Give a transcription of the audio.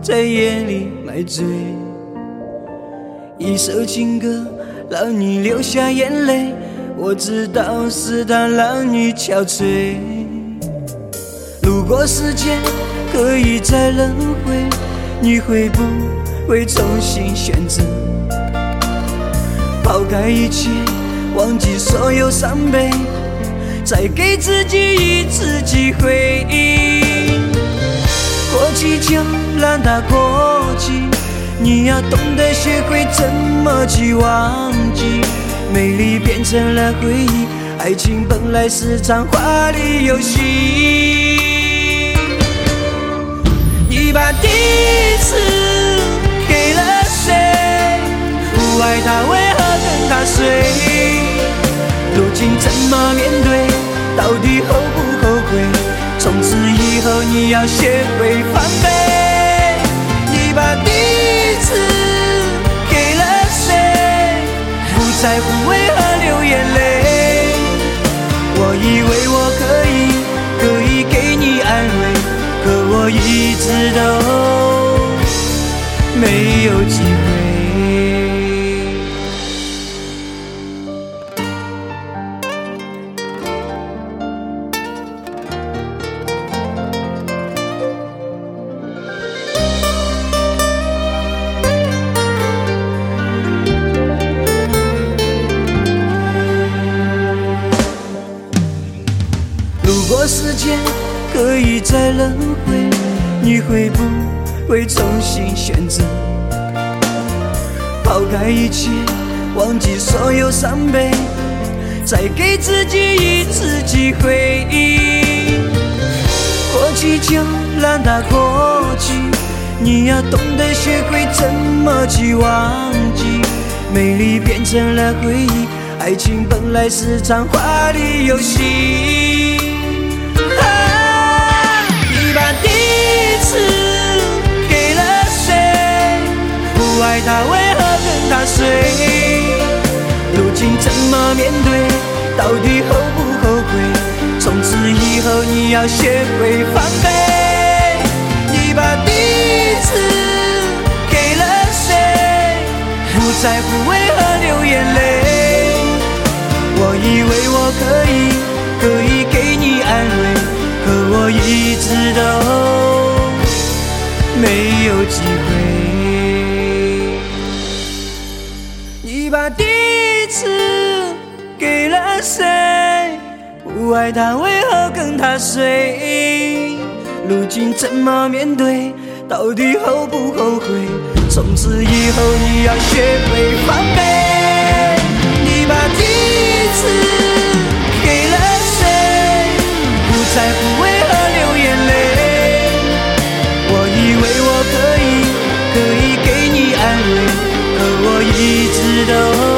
在夜里买醉。一首情歌让你流下眼泪，我知道是它让你憔悴。如果时间可以再轮回，你会不会重新选择？抛开一切，忘记所有伤悲，再给自己一次机会。过去就让它过去，你要懂得学会怎么去忘记。美丽变成了回忆，爱情本来是场华丽游戏。你把第一次给了谁？不爱他为何跟他睡？如今怎么面对？到底后不后悔？从此以后你要学会防备。你把第一次给了谁？不在乎为何流眼泪。我以为我可以给你安慰，可我一直都没有机会。如果时间可以再轮回，你会不会重新选择？抛开一切，忘记所有伤悲，再给自己一次机会。过去就让它过去，你要懂得学会怎么去忘记。美丽变成了回忆，爱情本来是场华丽游戏。你把第一次给了谁？不爱他为何跟他睡？如今怎么面对？到底后不后悔？从此以后你要学会防备。你把第一次给了谁？不在乎为何流眼泪。我以为我可以给你安慰，可我一直都没有机会。你把第一次给了谁？不爱他为何跟他睡？如今怎么面对？到底后不后悔？从此以后你要学会防备。你把第一次给了谁？不在乎为何流眼泪。我以为我可以给你安慰，可我一直都